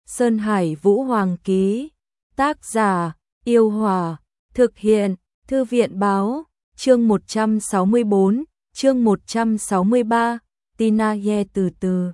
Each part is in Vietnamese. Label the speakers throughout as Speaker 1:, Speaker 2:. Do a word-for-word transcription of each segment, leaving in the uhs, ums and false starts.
Speaker 1: Sơn Hải Vũ Hoàng ký. Tác giả, Yêu Hòa. Thực hiện, Thư viện Báo. Chương một trăm sáu mươi bốn, chương một trăm sáu mươi ba, Tina Ye từ từ.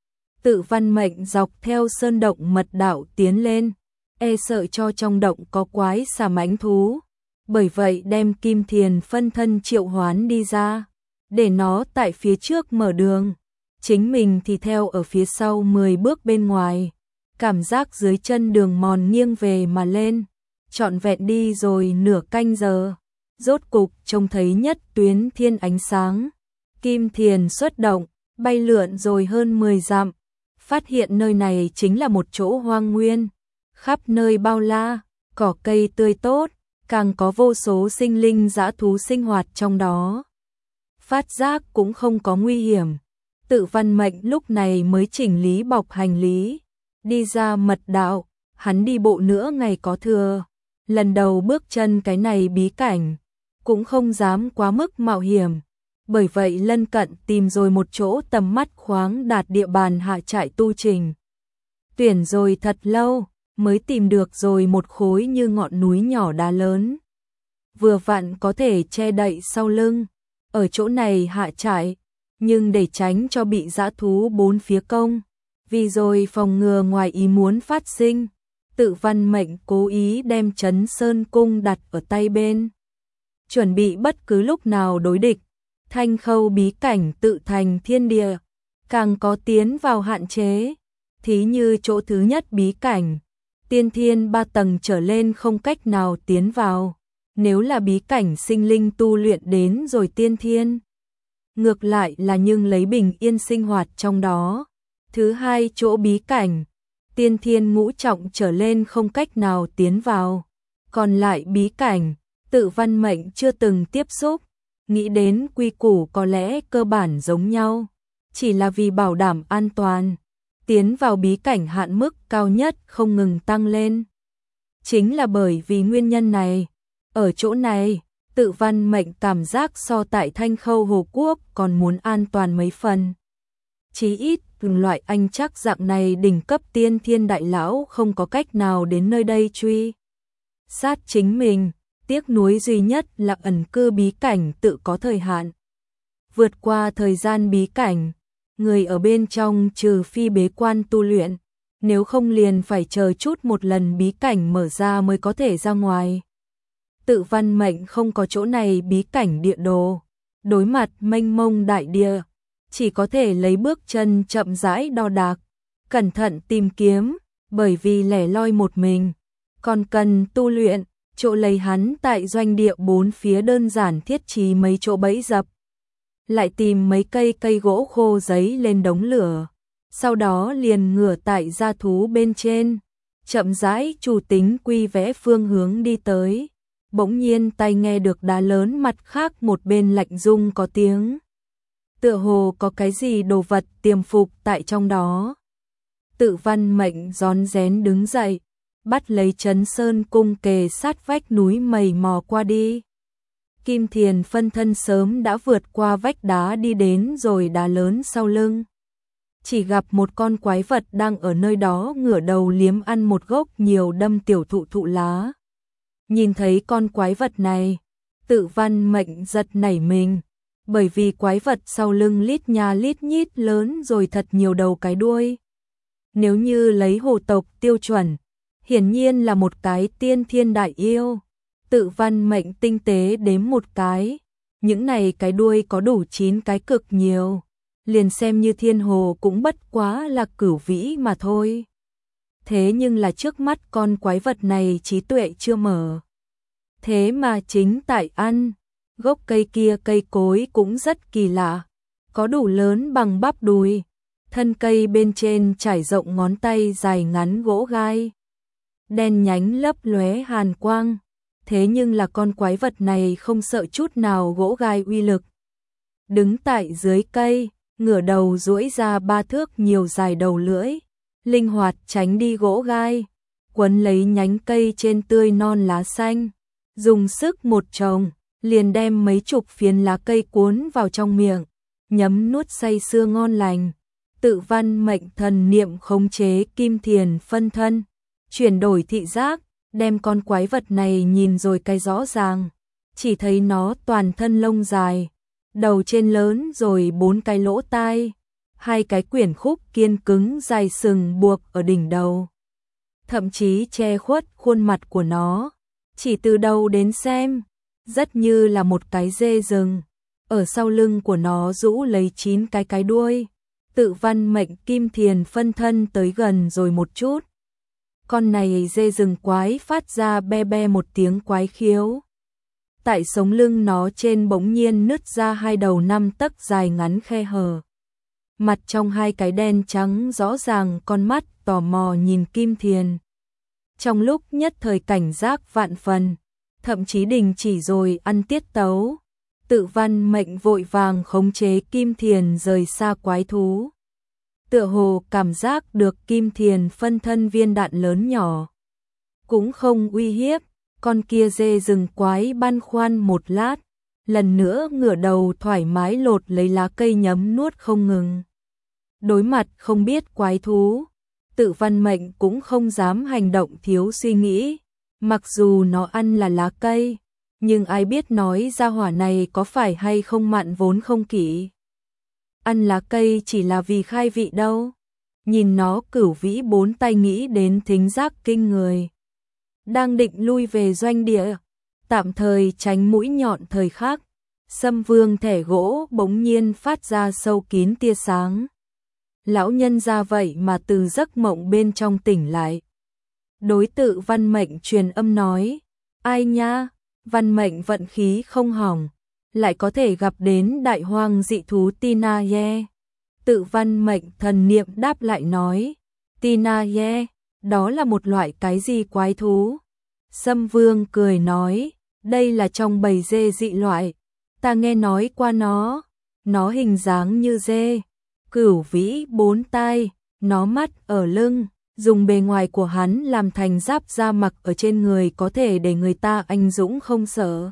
Speaker 1: Tự Văn Mệnh dọc theo sơn động mật đạo tiến lên, e sợ cho trong động có quái xà mãnh thú. Bởi vậy đem Kim Thiền phân thân triệu hoán đi ra, để nó tại phía trước mở đường. Chính mình thì theo ở phía sau mười bước bên ngoài. Cảm giác dưới chân đường mòn nghiêng về mà lên. Trọn vẹn đi rồi nửa canh giờ. Rốt cục trông thấy nhất tuyến thiên ánh sáng. Kim Thiền xuất động, bay lượn rồi hơn mười dặm. Phát hiện nơi này chính là một chỗ hoang nguyên. Khắp nơi bao la, cỏ cây tươi tốt, càng có vô số sinh linh dã thú sinh hoạt trong đó. Phát giác cũng không có nguy hiểm. Tự Văn Mệnh lúc này mới chỉnh lý bọc hành lý. Đi ra mật đạo, hắn đi bộ nữa ngày có thừa. Lần đầu bước chân cái này bí cảnh, cũng không dám quá mức mạo hiểm. Bởi vậy lân cận tìm rồi một chỗ tầm mắt khoáng đạt địa bàn hạ trại tu trình. Tuyển rồi thật lâu, mới tìm được rồi một khối như ngọn núi nhỏ đá lớn. Vừa vặn có thể che đậy sau lưng. Ở chỗ này hạ trại, nhưng để tránh cho bị dã thú bốn phía công. Vì rồi phòng ngừa ngoài ý muốn phát sinh. Tự Văn Mệnh cố ý đem Trấn Sơn Cung đặt ở tay bên. Chuẩn bị bất cứ lúc nào đối địch. Thanh khâu bí cảnh tự thành thiên địa, càng có tiến vào hạn chế. Thí như chỗ thứ nhất bí cảnh, tiên thiên ba tầng trở lên không cách nào tiến vào. Nếu là bí cảnh sinh linh tu luyện đến rồi tiên thiên, ngược lại là nhưng lấy bình yên sinh hoạt trong đó. Thứ hai chỗ bí cảnh, tiên thiên ngũ trọng trở lên không cách nào tiến vào. Còn lại bí cảnh, Tự Văn Mệnh chưa từng tiếp xúc. Nghĩ đến quy củ có lẽ cơ bản giống nhau, chỉ là vì bảo đảm an toàn, tiến vào bí cảnh hạn mức cao nhất không ngừng tăng lên. Chính là bởi vì nguyên nhân này, ở chỗ này, Tự Văn Mệnh cảm giác so tại Thanh Khâu Hồ Quốc còn muốn an toàn mấy phần. Chí ít, loại anh chắc dạng này đỉnh cấp tiên thiên đại lão không có cách nào đến nơi đây truy sát chính mình. Tiếc nuối duy nhất là ẩn cư bí cảnh tự có thời hạn. Vượt qua thời gian bí cảnh, người ở bên trong trừ phi bế quan tu luyện, nếu không liền phải chờ chút một lần bí cảnh mở ra mới có thể ra ngoài. Tự Văn Mệnh không có chỗ này bí cảnh địa đồ, đối mặt mênh mông đại địa, chỉ có thể lấy bước chân chậm rãi đo đạc, cẩn thận tìm kiếm, bởi vì lẻ loi một mình, còn cần tu luyện. Chỗ lấy hắn tại doanh địa bốn phía đơn giản thiết trí mấy chỗ bẫy dập. Lại tìm mấy cây cây gỗ khô giấy lên đống lửa. Sau đó liền ngửa tại gia thú bên trên. Chậm rãi chủ tính quy vẽ phương hướng đi tới. Bỗng nhiên tay nghe được đá lớn mặt khác một bên lạnh rung có tiếng. Tựa hồ có cái gì đồ vật tiềm phục tại trong đó. Tự Văn Mệnh rón rén đứng dậy. Bắt lấy Trấn Sơn Cung kề sát vách núi mầy mò qua đi. Kim Thiền phân thân sớm đã vượt qua vách đá đi đến rồi đá lớn sau lưng. Chỉ gặp một con quái vật đang ở nơi đó ngửa đầu liếm ăn một gốc nhiều đâm tiểu thụ thụ lá. Nhìn thấy con quái vật này, Tự Văn Mệnh giật nảy mình, bởi vì quái vật sau lưng lít nha lít nhít lớn rồi thật nhiều đầu cái đuôi. Nếu như lấy hồ tộc tiêu chuẩn, hiển nhiên là một cái tiên thiên đại yêu. Tự Văn Mệnh tinh tế đếm một cái, những này cái đuôi có đủ chín cái cực nhiều, liền xem như thiên hồ cũng bất quá là cửu vĩ mà thôi. Thế nhưng là trước mắt con quái vật này trí tuệ chưa mở. Thế mà chính tại ăn, gốc cây kia cây cối cũng rất kỳ lạ, có đủ lớn bằng bắp đùi, thân cây bên trên trải rộng ngón tay dài ngắn gỗ gai. Đen nhánh lấp lóe hàn quang, thế nhưng là con quái vật này không sợ chút nào gỗ gai uy lực. Đứng tại dưới cây, ngửa đầu duỗi ra ba thước nhiều dài đầu lưỡi, linh hoạt tránh đi gỗ gai, quấn lấy nhánh cây trên tươi non lá xanh, dùng sức một trồng, liền đem mấy chục phiến lá cây cuốn vào trong miệng, nhấm nuốt say sưa ngon lành. Tự văn mệnh thần niệm khống chế kim thiền phân thân, chuyển đổi thị giác, đem con quái vật này nhìn rồi cái rõ ràng, chỉ thấy nó toàn thân lông dài, đầu trên lớn rồi bốn cái lỗ tai, hai cái quyển khúc kiên cứng dài sừng buộc ở đỉnh đầu, thậm chí che khuất khuôn mặt của nó, chỉ từ đầu đến xem, rất như là một cái dê rừng. Ở sau lưng của nó rũ lấy chín cái cái đuôi. Tự văn mệnh kim thiền phân thân tới gần rồi một chút. Con này dê rừng quái phát ra be be một tiếng quái khiếu. Tại sống lưng nó trên bỗng nhiên nứt ra hai đầu năm tấc dài ngắn khe hở. Mặt trong hai cái đen trắng rõ ràng, con mắt tò mò nhìn kim thiền. Trong lúc nhất thời cảnh giác vạn phần, thậm chí đình chỉ rồi ăn tiết tấu. Tự văn mệnh vội vàng khống chế kim thiền rời xa quái thú. Tựa hồ cảm giác được kim thiền phân thân viên đạn lớn nhỏ. Cũng không uy hiếp, con kia dê rừng quái băn khoăn một lát, lần nữa ngửa đầu thoải mái lột lấy lá cây nhấm nuốt không ngừng. Đối mặt không biết quái thú, tự văn mệnh cũng không dám hành động thiếu suy nghĩ, mặc dù nó ăn là lá cây. Nhưng ai biết nói ra hỏa này có phải hay không mặn vốn không kỹ. Ăn lá cây chỉ là vì khai vị đâu. Nhìn nó cửu vĩ bốn tay nghĩ đến thính giác kinh người. Đang định lui về doanh địa, tạm thời tránh mũi nhọn thời khắc. Sâm vương thẻ gỗ bỗng nhiên phát ra sâu kín tia sáng. Lão nhân ra vậy mà từ giấc mộng bên trong tỉnh lại. Đối tự văn mệnh truyền âm nói, ai nha? Văn mệnh vận khí không hỏng, lại có thể gặp đến đại hoang dị thú Tina Ye. Tự văn mệnh thần niệm đáp lại nói, Tina Ye, đó là một loại cái gì quái thú? Sâm Vương cười nói, đây là trong bầy dê dị loại, ta nghe nói qua nó, nó hình dáng như dê, cửu vĩ bốn tai, nó mắt ở lưng. Dùng bề ngoài của hắn làm thành giáp da mặc ở trên người có thể để người ta anh dũng không sợ.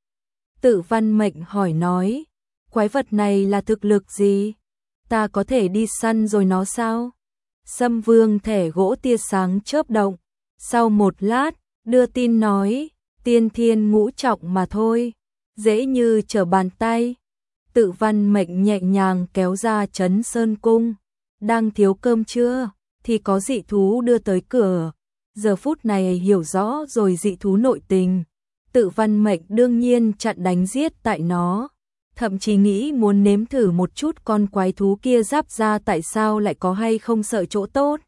Speaker 1: Tự văn mệnh hỏi nói, quái vật này là thực lực gì? Ta có thể đi săn rồi nó sao? Sâm vương thẻ gỗ tia sáng chớp động. Sau một lát, đưa tin nói, tiên thiên ngũ trọng mà thôi, dễ như trở bàn tay. Tự văn mệnh nhẹ nhàng kéo ra Trấn Sơn Cung. Đang thiếu cơm chưa? Thì có dị thú đưa tới cửa. Giờ phút này hiểu rõ rồi dị thú nội tình. Tự văn mệnh đương nhiên chặn đánh giết tại nó. Thậm chí nghĩ muốn nếm thử một chút con quái thú kia giáp ra tại sao lại có hay không sợ chỗ tốt.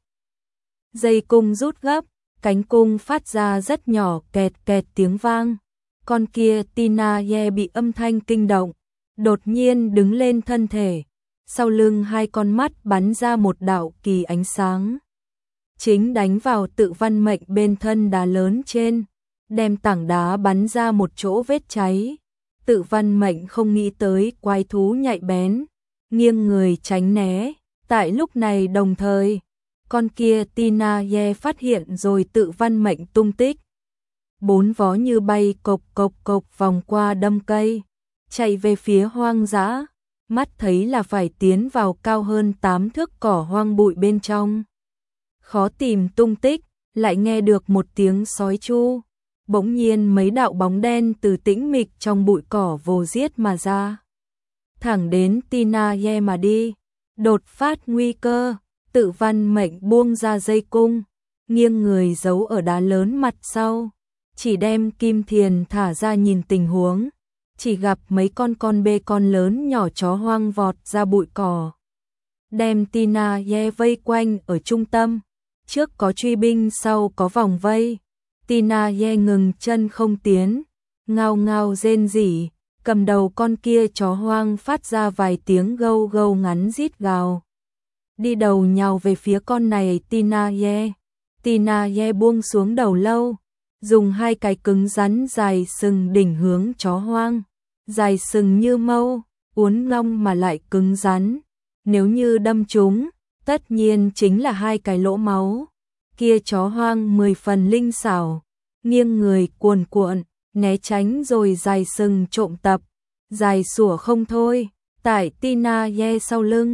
Speaker 1: Dây cung rút gấp, cánh cung phát ra rất nhỏ kẹt kẹt tiếng vang. Con kia Tina Ye bị âm thanh kinh động, đột nhiên đứng lên thân thể. Sau lưng hai con mắt bắn ra một đạo kỳ ánh sáng. Chính đánh vào tự văn mệnh bên thân đá lớn trên, đem tảng đá bắn ra một chỗ vết cháy. Tự văn mệnh không nghĩ tới quái thú nhạy bén, nghiêng người tránh né. Tại lúc này đồng thời, con kia Tina Ye phát hiện rồi tự văn mệnh tung tích. Bốn vó như bay cộc cộc cộc vòng qua đâm cây, chạy về phía hoang dã. Mắt thấy là phải tiến vào cao hơn tám thước cỏ hoang bụi bên trong. Khó tìm tung tích, lại nghe được một tiếng sói chu. Bỗng nhiên mấy đạo bóng đen từ tĩnh mịch trong bụi cỏ vồ giết mà ra. Thẳng đến Tina Ye mà đi. Đột phát nguy cơ, tự văn mệnh buông ra dây cung, nghiêng người giấu ở đá lớn mặt sau. Chỉ đem kim thiền thả ra nhìn tình huống. Chỉ gặp mấy con con bê con lớn nhỏ chó hoang vọt ra bụi cỏ. Đem Tina Ye vây quanh ở trung tâm. Trước có truy binh, sau có vòng vây. Tina Ye ngừng chân không tiến, ngao ngao rên rỉ, cầm đầu con kia chó hoang phát ra vài tiếng gâu gâu ngắn rít gào. Đi đầu nhào về phía con này Tina Ye. Tina Ye buông xuống đầu lâu, dùng hai cái cứng rắn dài sừng đỉnh hướng chó hoang. Dài sừng như mâu, uốn long mà lại cứng rắn. Nếu như đâm chúng, tất nhiên chính là hai cái lỗ máu. Kia chó hoang mười phần linh xảo, nghiêng người cuồn cuộn, né tránh rồi dài sừng trộm tập. Dài sủa không thôi, tại Tina Ye sau lưng.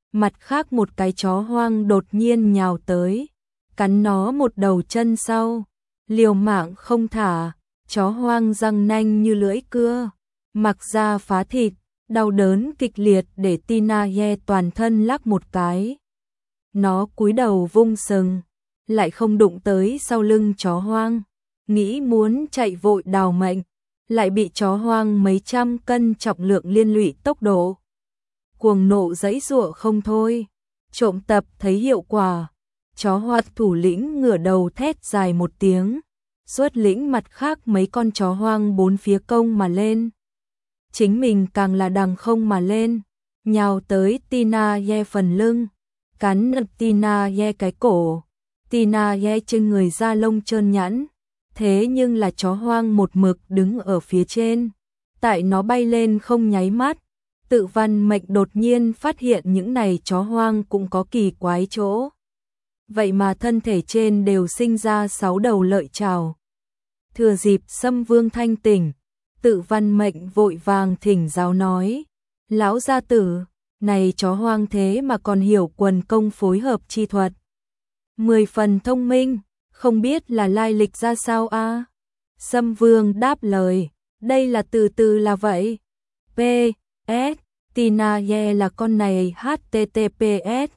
Speaker 1: Mặt khác một cái chó hoang đột nhiên nhào tới, cắn nó một đầu chân sau, liều mạng không thả, chó hoang răng nanh như lưỡi cưa, mặc ra phá thịt, đau đớn kịch liệt để Tina Ye toàn thân lắc một cái. Nó cúi đầu vung sừng, lại không đụng tới sau lưng chó hoang, nghĩ muốn chạy vội đào mệnh, lại bị chó hoang mấy trăm cân trọng lượng liên lụy tốc độ. Cuồng nộ giãy giụa không thôi, trộm tập thấy hiệu quả, chó hoang thủ lĩnh ngửa đầu thét dài một tiếng, xuất lĩnh mặt khác mấy con chó hoang bốn phía công mà lên. Chính mình càng là đằng không mà lên, nhào tới Tina Ye phần lưng, cắn nật Tina Ye cái cổ. Tina Ye trên người da lông trơn nhẵn, thế nhưng là chó hoang một mực đứng ở phía trên. Tại nó bay lên không nháy mắt, Tự Văn Mệnh đột nhiên phát hiện những này chó hoang cũng có kỳ quái chỗ. Vậy mà thân thể trên đều sinh ra sáu đầu lợi chảo. Thừa dịp Sâm Vương thanh tỉnh, Tự Văn Mệnh vội vàng thỉnh giáo nói: "Lão gia tử, này chó hoang thế mà còn hiểu quần công phối hợp chi thuật. Mười phần thông minh, không biết là lai lịch ra sao a?" À? Sâm Vương đáp lời: "Đây là từ từ là vậy. P S Tina Ye là con này H T T P S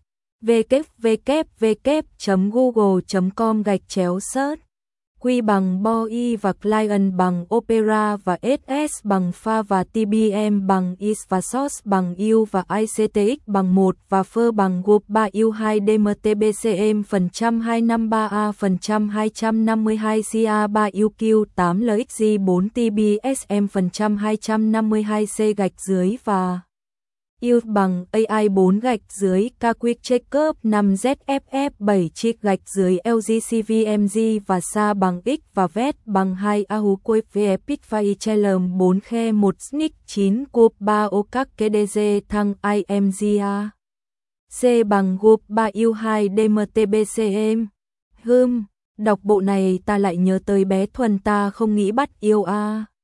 Speaker 1: www chấm google chấm com gạch chéo search Q bằng Boy và Client bằng Opera và ét ét bằng Pha và tê bê em bằng Is và Source bằng U và i xê tê ích bằng một và Phơ bằng Group ba U hai D M T B C M phần trăm hai trăm năm mươi ba A phần trăm hai trăm năm mươi hai C A ba U Q tám L X G bốn T B S M phần trăm hai trăm năm mươi hai C gạch dưới và U bằng A I bốn gạch dưới K Quick Checkup năm Z F F bảy chiếc gạch dưới L G C V M G và Sa bằng X và Vét bằng hai Ahu Quip V Epic File Chelum bốn Khe một Snick chín Cup ba O các K D G thăng I M G A C bằng Group ba U hai D M T B C M. Hừm, đọc bộ này ta lại nhớ tới bé Thuần ta không nghĩ bắt yêu a.